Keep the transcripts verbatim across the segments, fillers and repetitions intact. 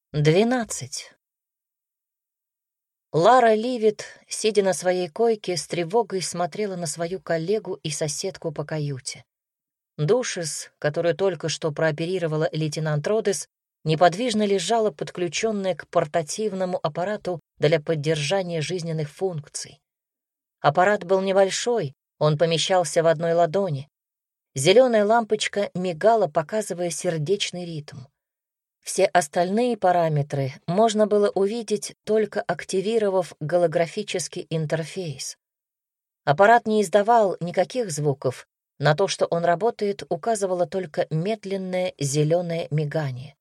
Двенадцать. Лара Ливит, сидя на своей койке, с тревогой смотрела на свою коллегу и соседку по каюте. Душис, которую только что прооперировала лейтенант Родес, неподвижно лежала, подключенная к портативному аппарату для поддержания жизненных функций. Аппарат был небольшой, он помещался в одной ладони. Зеленая лампочка мигала, показывая сердечный ритм. Все остальные параметры можно было увидеть, только активировав голографический интерфейс. Аппарат не издавал никаких звуков, на то, что он работает, указывало только медленное зеленое мигание.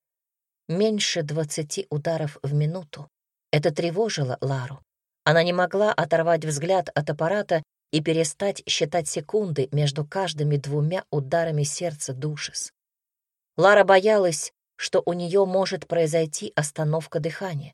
Меньше двадцати ударов в минуту. Это тревожило Лару. Она не могла оторвать взгляд от аппарата и перестать считать секунды между каждыми двумя ударами сердца Душис. Лара боялась, что у нее может произойти остановка дыхания.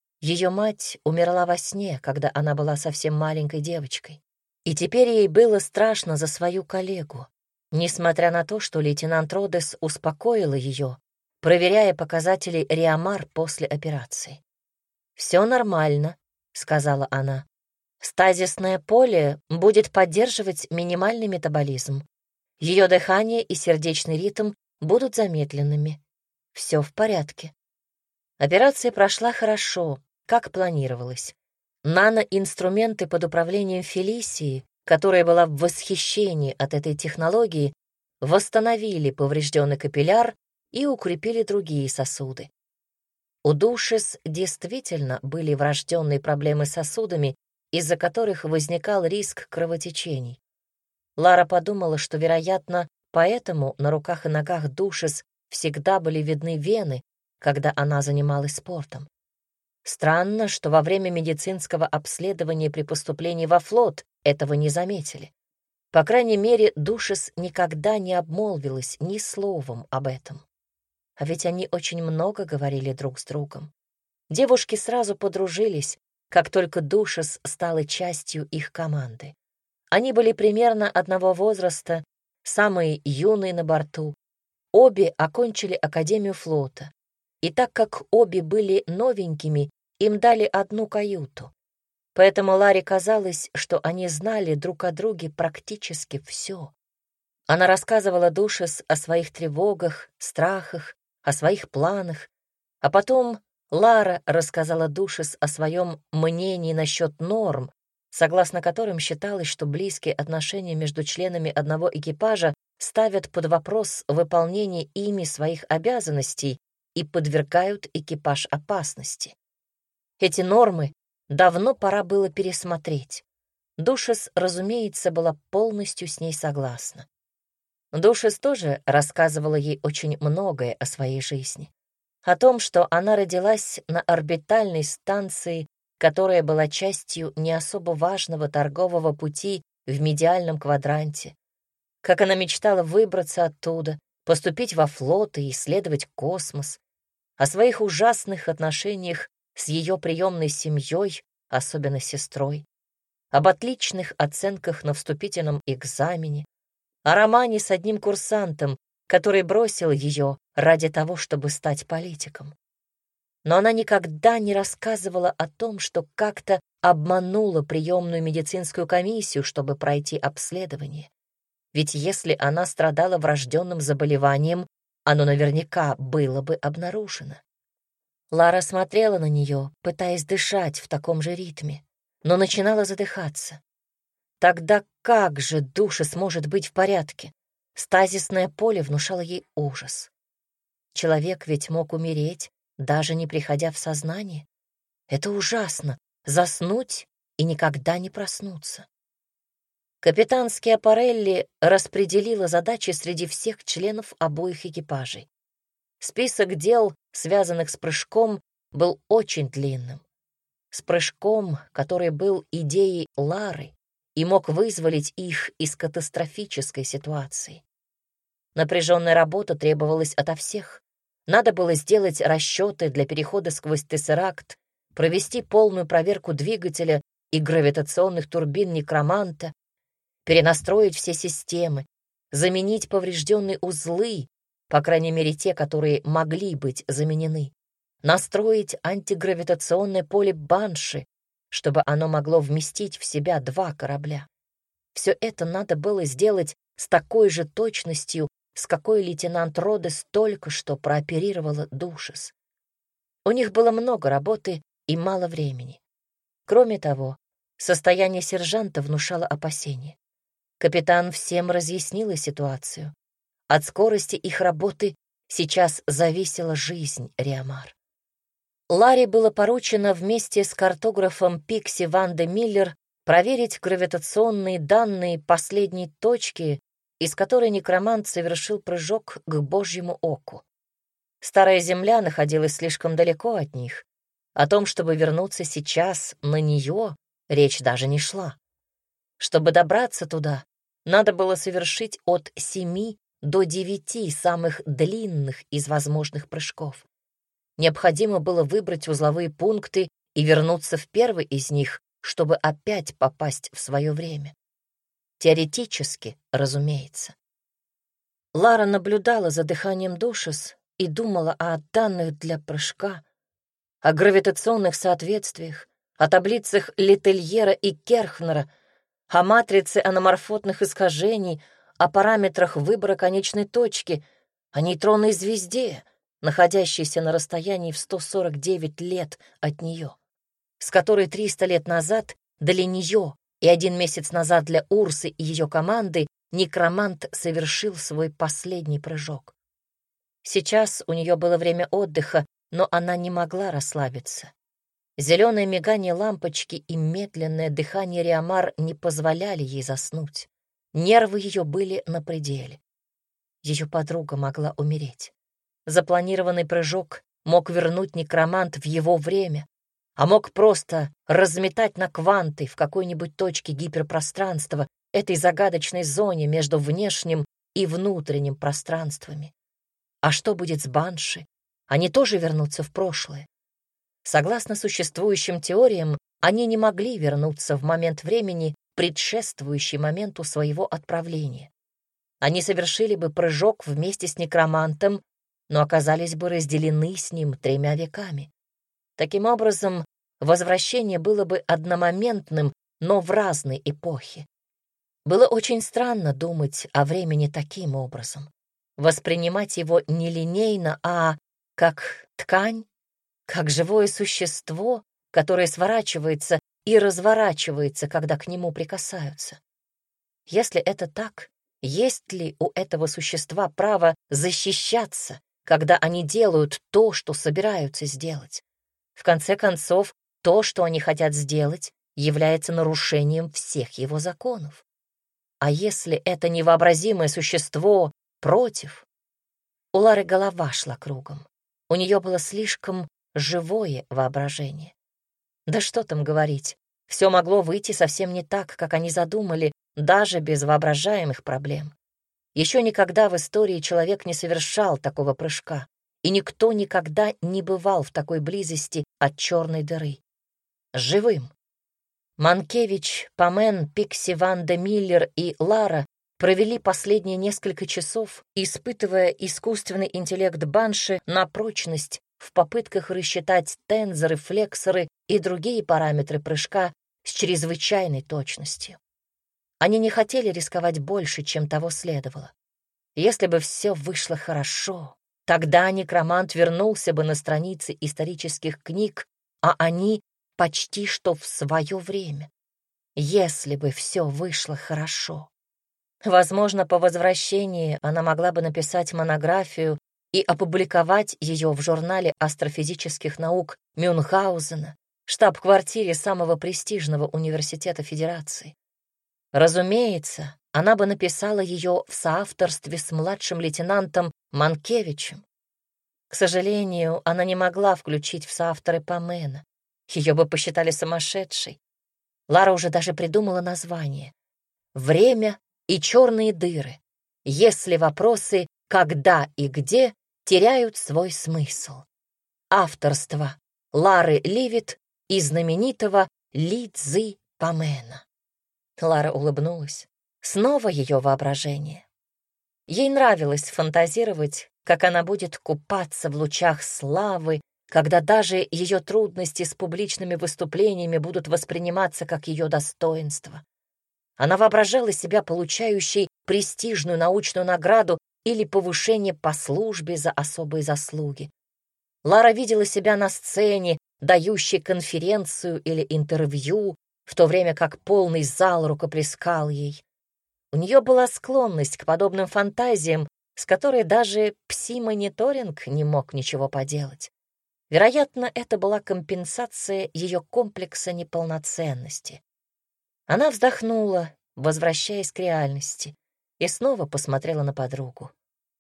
Ее мать умерла во сне, когда она была совсем маленькой девочкой. И теперь ей было страшно за свою коллегу, несмотря на то, что лейтенант Родес успокоила ее, проверяя показатели Риамар после операции. «Все нормально», — сказала она. «Стазисное поле будет поддерживать минимальный метаболизм. Ее дыхание и сердечный ритм будут замедленными. Все в порядке». Операция прошла хорошо, как планировалось. Наноинструменты под управлением Фелисии, которая была в восхищении от этой технологии, восстановили поврежденный капилляр и укрепили другие сосуды. У Душис действительно были врожденные проблемы с сосудами, из-за которых возникал риск кровотечений. Лара подумала, что, вероятно, поэтому на руках и ногах Душис всегда были видны вены, когда она занималась спортом. Странно, что во время медицинского обследования при поступлении во флот этого не заметили. По крайней мере, Душис никогда не обмолвилась ни словом об этом. А ведь они очень много говорили друг с другом. Девушки сразу подружились, как только Душис стала частью их команды. Они были примерно одного возраста, самые юные на борту. Обе окончили Академию флота. И так как обе были новенькими, им дали одну каюту. Поэтому Ларе казалось, что они знали друг о друге практически все. Она рассказывала Душис о своих тревогах, страхах, о своих планах, а потом Лара рассказала Душис о своем мнении насчет норм, согласно которым считалось, что близкие отношения между членами одного экипажа ставят под вопрос выполнение ими своих обязанностей и подвергают экипаж опасности. Эти нормы давно пора было пересмотреть. Душис, разумеется, была полностью с ней согласна. Душис тоже рассказывала ей очень многое о своей жизни. О том, что она родилась на орбитальной станции, которая была частью не особо важного торгового пути в медиальном квадранте. Как она мечтала выбраться оттуда, поступить во флот и исследовать космос. О своих ужасных отношениях с ее приемной семьей, особенно сестрой. Об отличных оценках на вступительном экзамене. О романе с одним курсантом, который бросил ее ради того, чтобы стать политиком. Но она никогда не рассказывала о том, что как-то обманула приемную медицинскую комиссию, чтобы пройти обследование. Ведь если она страдала врожденным заболеванием, оно наверняка было бы обнаружено. Лара смотрела на нее, пытаясь дышать в таком же ритме, но начинала задыхаться. Тогда как же душа сможет быть в порядке? Стазисное поле внушало ей ужас. Человек ведь мог умереть, даже не приходя в сознание. Это ужасно — заснуть и никогда не проснуться. Капитан Скиапарелли распределила задачи среди всех членов обоих экипажей. Список дел, связанных с прыжком, был очень длинным. С прыжком, который был идеей Лары и мог вызволить их из катастрофической ситуации. Напряженная работа требовалась ото всех. Надо было сделать расчеты для перехода сквозь Тессеракт, провести полную проверку двигателя и гравитационных турбин Некроманта, перенастроить все системы, заменить поврежденные узлы, по крайней мере те, которые могли быть заменены, настроить антигравитационное поле Банши, чтобы оно могло вместить в себя два корабля. Все это надо было сделать с такой же точностью, с какой лейтенант Родес только что прооперировала Душес. У них было много работы и мало времени. Кроме того, состояние сержанта внушало опасения. Капитан всем разъяснила ситуацию. От скорости их работы сейчас зависела жизнь Риамар. Ларе было поручено вместе с картографом Пикси Ван де Миллер проверить гравитационные данные последней точки, из которой некромант совершил прыжок к Божьему оку. Старая Земля находилась слишком далеко от них. О том, чтобы вернуться сейчас на нее, речь даже не шла. Чтобы добраться туда, надо было совершить от семи до девяти самых длинных из возможных прыжков. Необходимо было выбрать узловые пункты и вернуться в первый из них, чтобы опять попасть в свое время. Теоретически, разумеется. Лара наблюдала за дыханием Душес и думала о данных для прыжка, о гравитационных соответствиях, о таблицах Летельера и Керхнера, о матрице аноморфотных искажений, о параметрах выбора конечной точки, о нейтронной звезде, находящейся на расстоянии в сто сорок девять лет от нее, с которой триста лет назад для нее и один месяц назад для Урсы и ее команды некромант совершил свой последний прыжок. Сейчас у нее было время отдыха, но она не могла расслабиться. Зеленое мигание лампочки и медленное дыхание Риамар не позволяли ей заснуть. Нервы ее были на пределе. Ее подруга могла умереть. Запланированный прыжок мог вернуть некромант в его время, а мог просто разметать на кванты в какой-нибудь точке гиперпространства, этой загадочной зоне между внешним и внутренним пространствами. А что будет с Банши? Они тоже вернутся в прошлое. Согласно существующим теориям, они не могли вернуться в момент времени, предшествующий моменту своего отправления. Они совершили бы прыжок вместе с некромантом, но оказались бы разделены с ним тремя веками. Таким образом, возвращение было бы одномоментным, но в разной эпохе. Было очень странно думать о времени таким образом, воспринимать его не линейно, а как ткань, как живое существо, которое сворачивается и разворачивается, когда к нему прикасаются. Если это так, есть ли у этого существа право защищаться, когда они делают то, что собираются сделать? В конце концов, то, что они хотят сделать, является нарушением всех его законов. А если это невообразимое существо против? У Лары голова шла кругом. У нее было слишком живое воображение. Да что там говорить, все могло выйти совсем не так, как они задумали, даже без воображаемых проблем. Еще никогда в истории человек не совершал такого прыжка, и никто никогда не бывал в такой близости от черной дыры. Живым. Манкевич, Памен, Пикси Ван де Миллер и Лара провели последние несколько часов, испытывая искусственный интеллект Банши на прочность в попытках рассчитать тензоры, флексоры и другие параметры прыжка с чрезвычайной точностью. Они не хотели рисковать больше, чем того следовало. Если бы все вышло хорошо, тогда некромант вернулся бы на страницы исторических книг, а они почти что в свое время. Если бы все вышло хорошо. Возможно, по возвращении она могла бы написать монографию и опубликовать ее в журнале астрофизических наук Мюнхгаузена, штаб-квартире самого престижного университета Федерации. Разумеется, она бы написала ее в соавторстве с младшим лейтенантом Манкевичем. К сожалению, она не могла включить в соавторы Памена. Ее бы посчитали сумасшедшей. Лара уже даже придумала название. «Время и черные дыры, если вопросы «когда» и «где» теряют свой смысл». Авторство Лары Ливит и знаменитого Ли Цзи Памена. Лара улыбнулась. Снова ее воображение. Ей нравилось фантазировать, как она будет купаться в лучах славы, когда даже ее трудности с публичными выступлениями будут восприниматься как ее достоинство. Она воображала себя получающей престижную научную награду или повышение по службе за особые заслуги. Лара видела себя на сцене, дающей конференцию или интервью, в то время как полный зал рукоплескал ей. У нее была склонность к подобным фантазиям, с которой даже пси-мониторинг не мог ничего поделать. Вероятно, это была компенсация ее комплекса неполноценности. Она вздохнула, возвращаясь к реальности, и снова посмотрела на подругу.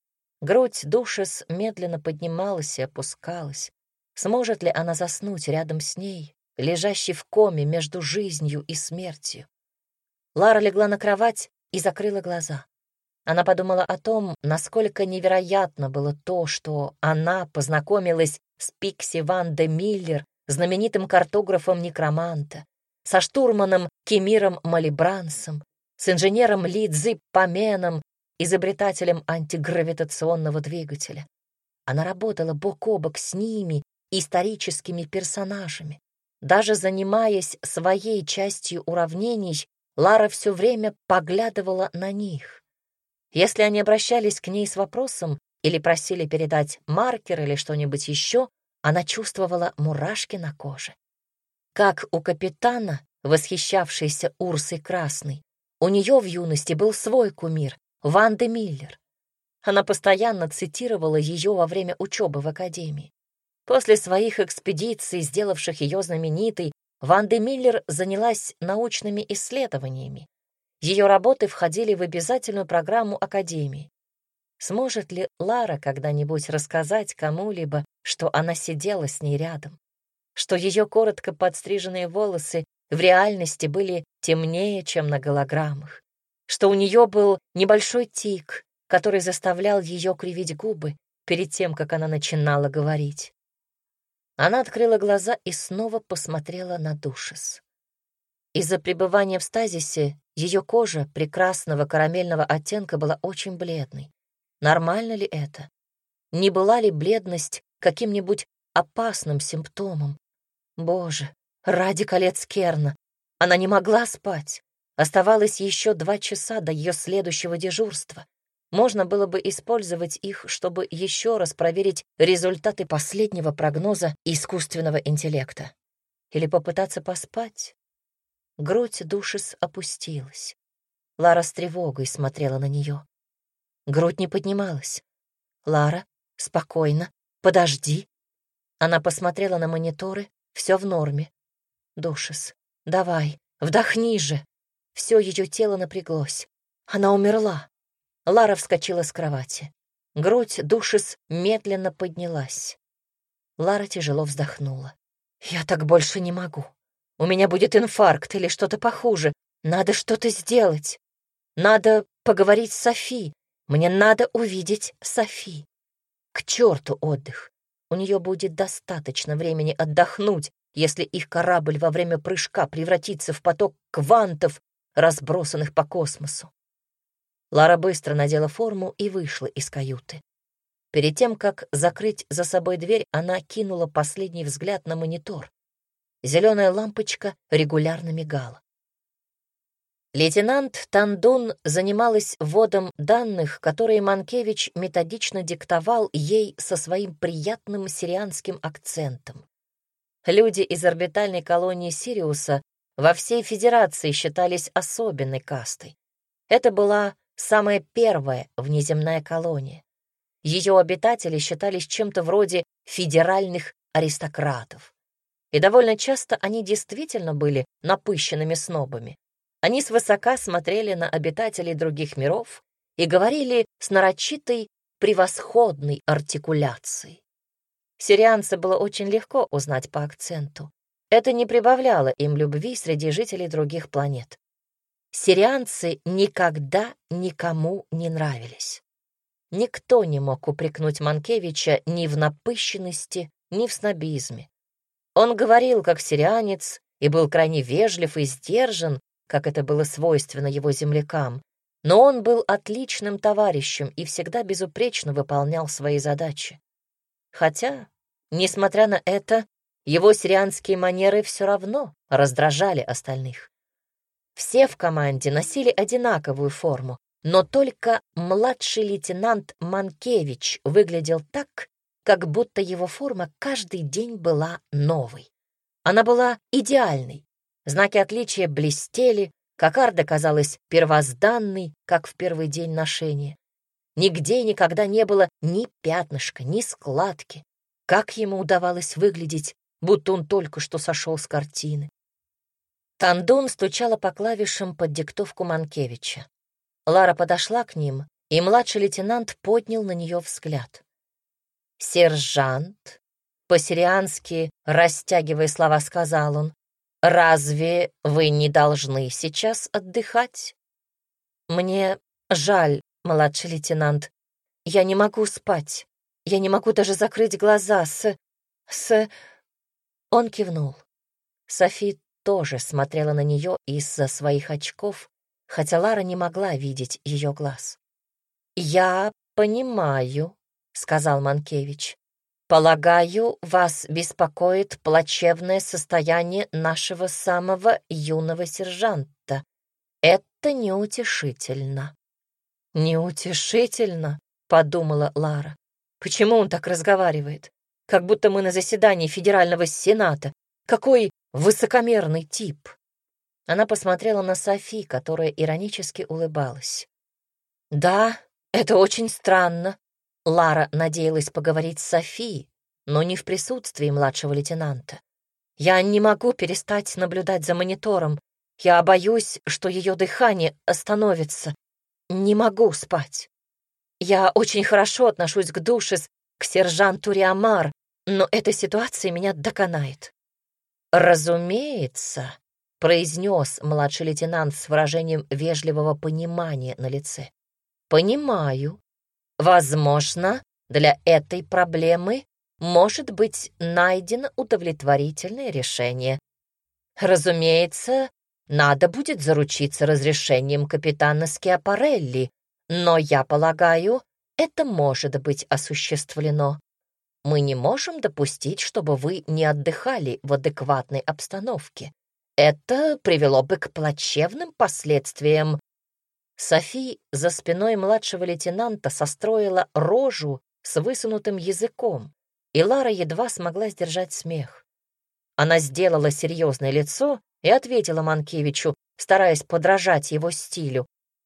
Грудь Душес медленно поднималась и опускалась. Сможет ли она заснуть рядом с ней, лежащей в коме между жизнью и смертью? Лара легла на кровать и закрыла глаза. Она подумала о том, насколько невероятно было то, что она познакомилась с Пикси Ван де Миллер, знаменитым картографом некроманта, со штурманом Кемиром Малибрансом, с инженером Ли Цзи Паменом, изобретателем антигравитационного двигателя. Она работала бок о бок с ними, историческими персонажами. Даже занимаясь своей частью уравнений, Лара все время поглядывала на них. Если они обращались к ней с вопросом или просили передать маркер или что-нибудь еще, она чувствовала мурашки на коже. Как у капитана, восхищавшейся Урсой Красной, у нее в юности был свой кумир — Ван де Миллер. Она постоянно цитировала ее во время учебы в академии. После своих экспедиций, сделавших ее знаменитой, Ван де Миллер занялась научными исследованиями. Ее работы входили в обязательную программу академии. Сможет ли Лара когда-нибудь рассказать кому-либо, что она сидела с ней рядом? Что ее коротко подстриженные волосы в реальности были темнее, чем на голограммах? Что у нее был небольшой тик, который заставлял ее кривить губы перед тем, как она начинала говорить? Она открыла глаза и снова посмотрела на Душес. Из-за пребывания в стазисе ее кожа прекрасного карамельного оттенка была очень бледной. Нормально ли это? Не была ли бледность каким-нибудь опасным симптомом? Боже, ради колец Керна! Она не могла спать. Оставалось еще два часа до ее следующего дежурства. Можно было бы использовать их, чтобы еще раз проверить результаты последнего прогноза искусственного интеллекта. Или попытаться поспать. Грудь Душес опустилась. Лара с тревогой смотрела на нее. Грудь не поднималась. «Лара, спокойно, подожди». Она посмотрела на мониторы, все в норме. «Душес, давай, вдохни же». Все ее тело напряглось. Она умерла. Лара вскочила с кровати. Грудь Душес медленно поднялась. Лара тяжело вздохнула. «Я так больше не могу. У меня будет инфаркт или что-то похуже. Надо что-то сделать. Надо поговорить с Софи. Мне надо увидеть Софи. К черту отдых. У нее будет достаточно времени отдохнуть, если их корабль во время прыжка превратится в поток квантов, разбросанных по космосу». Лара быстро надела форму и вышла из каюты. Перед тем, как закрыть за собой дверь, она кинула последний взгляд на монитор. Зеленая лампочка регулярно мигала. Лейтенант Тандун занималась вводом данных, которые Манкевич методично диктовал ей со своим приятным сирианским акцентом. Люди из орбитальной колонии Сириуса во всей Федерации считались особенной кастой. Это была самая первая внеземная колония. Ее обитатели считались чем-то вроде федеральных аристократов. И довольно часто они действительно были напыщенными снобами. Они свысока смотрели на обитателей других миров и говорили с нарочитой превосходной артикуляцией. Сирианца было очень легко узнать по акценту. Это не прибавляло им любви среди жителей других планет. Сирианцы никогда никому не нравились. Никто не мог упрекнуть Манкевича ни в напыщенности, ни в снобизме. Он говорил как сирианец и был крайне вежлив и сдержан, как это было свойственно его землякам, но он был отличным товарищем и всегда безупречно выполнял свои задачи. Хотя, Несмотря на это, его сирианские манеры все равно раздражали остальных. Все в команде носили одинаковую форму, но только младший лейтенант Манкевич выглядел так, как будто его форма каждый день была новой. Она была идеальной. Знаки отличия блестели, кокарда казалась первозданной, как в первый день ношения. Нигде и никогда не было ни пятнышка, ни складки. Как ему удавалось выглядеть, будто он только что сошел с картины. Тандун стучала по клавишам под диктовку Манкевича. Лара подошла к ним, и младший лейтенант поднял на нее взгляд. «Сержант», по-сириански, растягивая слова, сказал он, «разве вы не должны сейчас отдыхать?» «Мне жаль, младший лейтенант. Я не могу спать. Я не могу даже закрыть глаза с... с...» Он кивнул. Софи тоже смотрела на нее из-за своих очков, хотя Лара не могла видеть ее глаз. «Я понимаю», — сказал Манкевич. «Полагаю, вас беспокоит плачевное состояние нашего самого юного сержанта. Это неутешительно». «Неутешительно», — подумала Лара. «Почему он так разговаривает? Как будто мы на заседании Федерального Сената. Какой высокомерный тип!» Она посмотрела на Софи, которая иронически улыбалась. «Да, это очень странно». Лара надеялась поговорить с Софи, но не в присутствии младшего лейтенанта. «Я не могу перестать наблюдать за монитором. Я боюсь, что ее дыхание остановится. Не могу спать. Я очень хорошо отношусь к Душис, к сержанту Риамар, но эта ситуация меня доконает». «Разумеется», — произнес младший лейтенант с выражением вежливого понимания на лице. «Понимаю. Возможно, для этой проблемы может быть найдено удовлетворительное решение. Разумеется, надо будет заручиться разрешением капитана Скиапарелли, но, я полагаю, это может быть осуществлено. Мы не можем допустить, чтобы вы не отдыхали в адекватной обстановке. Это привело бы к плачевным последствиям». Софи за спиной младшего лейтенанта состроила рожу с высунутым языком, и Лара едва смогла сдержать смех. Она сделала серьезное лицо и ответила Манкевичу, стараясь подражать его стилю.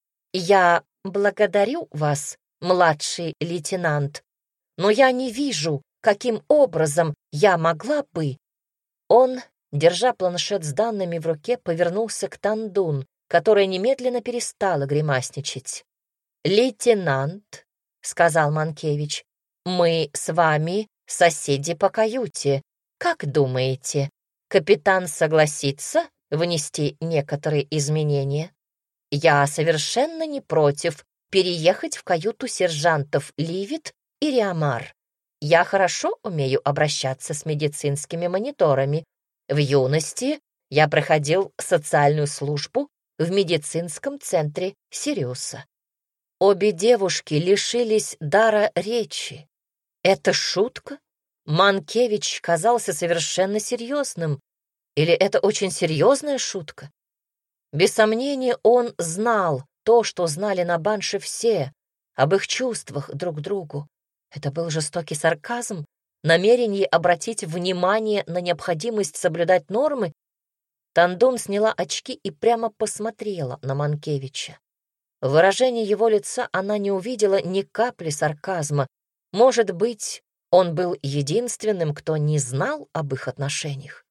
«Я благодарю вас, младший лейтенант, но я не вижу, каким образом я могла бы...» Он, держа планшет с данными в руке, повернулся к Тандун, которая немедленно перестала гримасничать. «Лейтенант», — сказал Манкевич, — «мы с вами соседи по каюте. Как думаете, капитан согласится внести некоторые изменения? Я совершенно не против переехать в каюту сержантов Ливит и Риамар. Я хорошо умею обращаться с медицинскими мониторами. В юности я проходил социальную службу в медицинском центре Сириуса». Обе девушки лишились дара речи. Это шутка? Манкевич казался совершенно серьезным. Или это очень серьезная шутка? Без сомнения, он знал то, что знали на Банше все, об их чувствах друг к другу. Это был жестокий сарказм, намерение обратить внимание на необходимость соблюдать нормы. Тандун сняла очки и прямо посмотрела на Манкевича. В выражении его лица она не увидела ни капли сарказма. Может быть, он был единственным, кто не знал об их отношениях.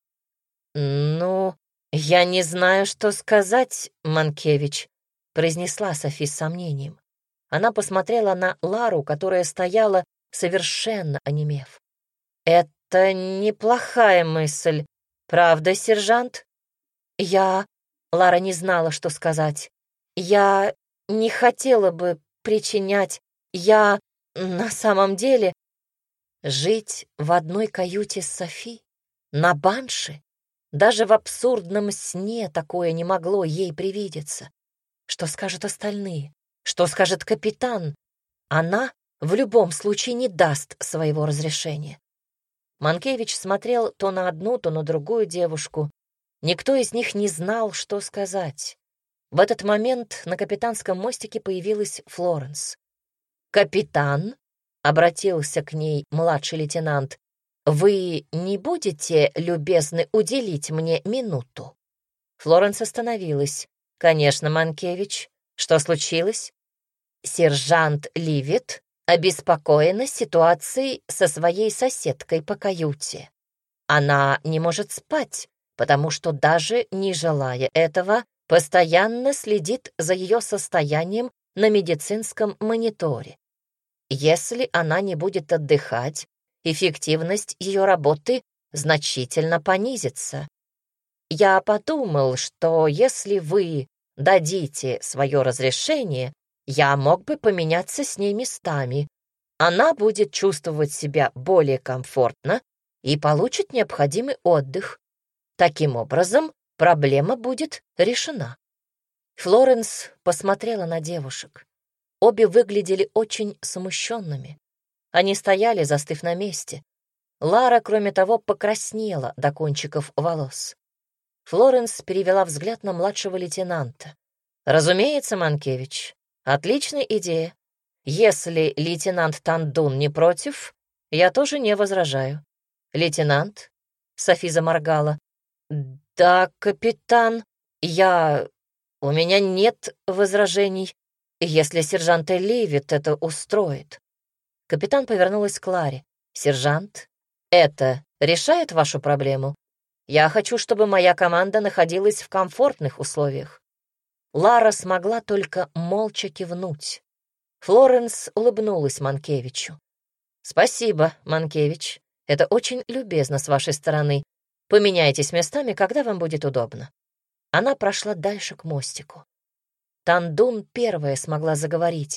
«Ну, я не знаю, что сказать, Манкевич», — произнесла Софи с сомнением. Она посмотрела на Лару, которая стояла, совершенно онемев. «Это неплохая мысль, правда, сержант?» «Я...» — Лара не знала, что сказать. «Я не хотела бы причинять... Я... на самом деле...» Жить в одной каюте с Софи? На Банше? Даже в абсурдном сне такое не могло ей привидеться. Что скажут остальные? Что скажет капитан? Она в любом случае не даст своего разрешения. Манкевич смотрел то на одну, то на другую девушку. Никто из них не знал, что сказать. В этот момент на капитанском мостике появилась Флоренс. «Капитан», — обратился к ней младший лейтенант, «вы не будете любезны уделить мне минуту?» Флоренс остановилась. «Конечно, Манкевич. Что случилось?» «Сержант Ливет обеспокоена ситуацией со своей соседкой по каюте. Она не может спать, потому что даже не желая этого, постоянно следит за ее состоянием на медицинском мониторе. Если она не будет отдыхать, эффективность ее работы значительно понизится. Я подумал, что если вы дадите свое разрешение, я мог бы поменяться с ней местами. Она будет чувствовать себя более комфортно и получит необходимый отдых. Таким образом, проблема будет решена». Флоренс посмотрела на девушек. Обе выглядели очень смущенными. Они стояли, застыв на месте. Лара, кроме того, покраснела до кончиков волос. Флоренс перевела взгляд на младшего лейтенанта. «Разумеется, Манкевич, отличная идея. Если лейтенант Тандун не против, я тоже не возражаю. Лейтенант?» Софи заморгала. «Да, капитан, я... У меня нет возражений, если сержант Ливет это устроит». Капитан повернулась к Ларе. «Сержант, это решает вашу проблему? Я хочу, чтобы моя команда находилась в комфортных условиях». Лара смогла только молча кивнуть. Флоренс улыбнулась Манкевичу. «Спасибо, Манкевич. Это очень любезно с вашей стороны. Поменяйтесь местами, когда вам будет удобно». Она прошла дальше к мостику. Тандун первая смогла заговорить.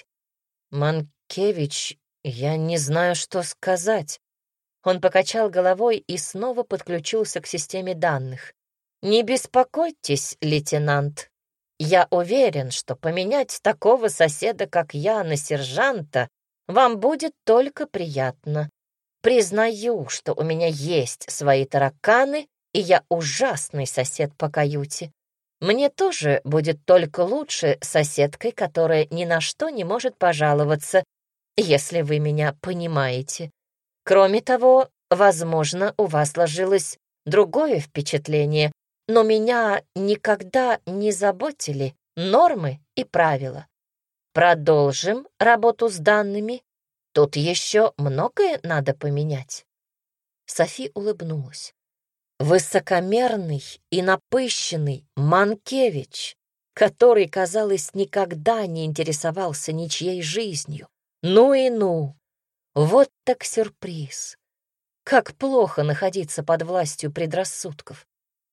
«Манкевич, я не знаю, что сказать». Он покачал головой и снова подключился к системе данных. «Не беспокойтесь, лейтенант. Я уверен, что поменять такого соседа, как я, на сержанта вам будет только приятно. Признаю, что у меня есть свои тараканы, и я ужасный сосед по каюте. Мне тоже будет только лучше с соседкой, которая ни на что не может пожаловаться, если вы меня понимаете. Кроме того, возможно, у вас сложилось другое впечатление, но меня никогда не заботили нормы и правила. Продолжим работу с данными. Тут еще многое надо поменять». Софи улыбнулась. Высокомерный и напыщенный Манкевич, который, казалось, никогда не интересовался ничьей жизнью. Ну и ну! Вот так сюрприз! Как плохо находиться под властью предрассудков.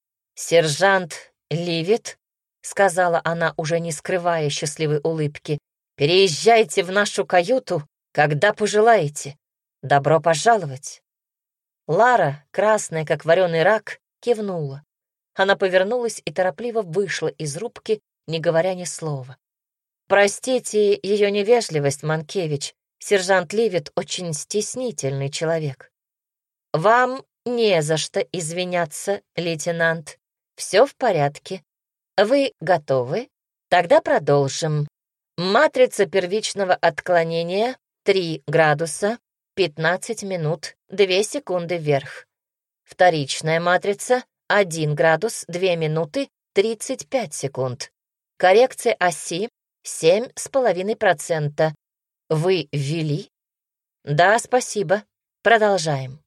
«Сержант Ливет», — сказала она, уже не скрывая счастливой улыбки, «переезжайте в нашу каюту, когда пожелаете. Добро пожаловать». Лара, красная, как вареный рак, кивнула. Она повернулась и торопливо вышла из рубки, не говоря ни слова. «Простите ее невежливость, Манкевич. Сержант Ливет очень стеснительный человек». «Вам не за что извиняться, лейтенант. Все в порядке. Вы готовы? Тогда продолжим. Матрица первичного отклонения три градуса, пятнадцать минут, две секунды вверх. Вторичная матрица один градус, две минуты, тридцать пять секунд. Коррекция оси семь с половиной процента. Вы ввели?» «Да, спасибо. Продолжаем».